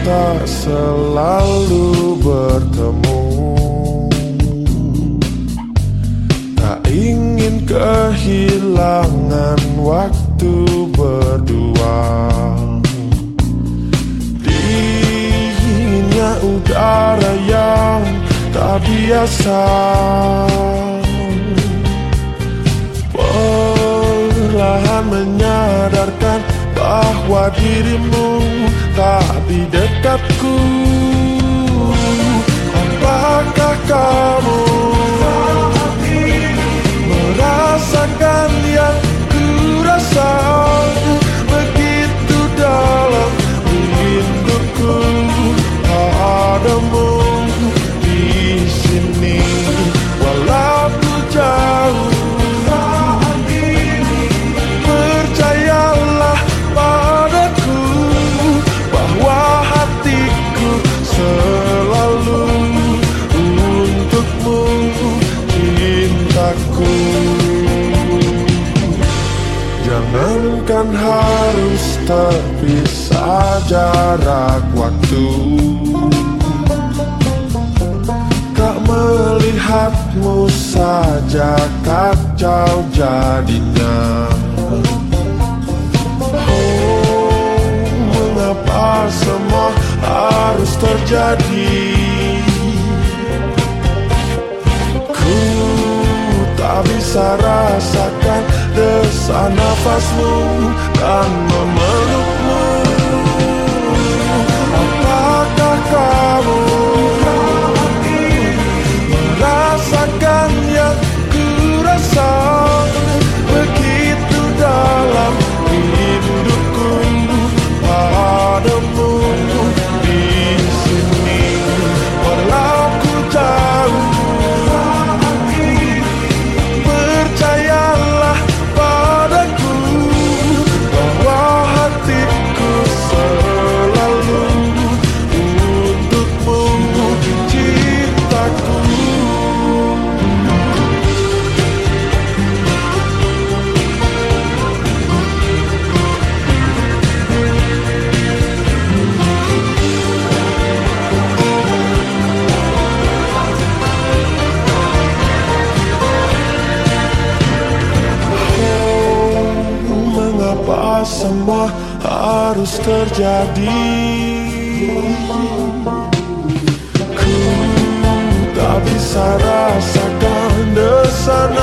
tak selalu bertemu. Tak ingin kehilangan waktu berdua. Dinginnya udara yang tak biasa, perlahan menyadarkan bahwa dirimu tak di dekatku. Apakah kamu merasakan yang ku rasa? Begitu dalam rinduku padamu di sini, walau ku jauh. Percayalah padaku bahwa hatiku selalu untukmu, cintaku. Jangankan harus terpisah jarak waktu, tak melihatmu saja kacau jadinya. Oh, mengapa semua harus terjadi? Ku tak bisa rasakan desak nafasmu dan memelukmu. Apakah kamu merasakan yang ku rasa? Begitu dalam rinduku padamu di sini, walau ku jauh. Percayalah padaku bahwa hatiku selalu untukmu, cintaku. Mengapa semua harus terjadi? Ku tak bisa rasakan desak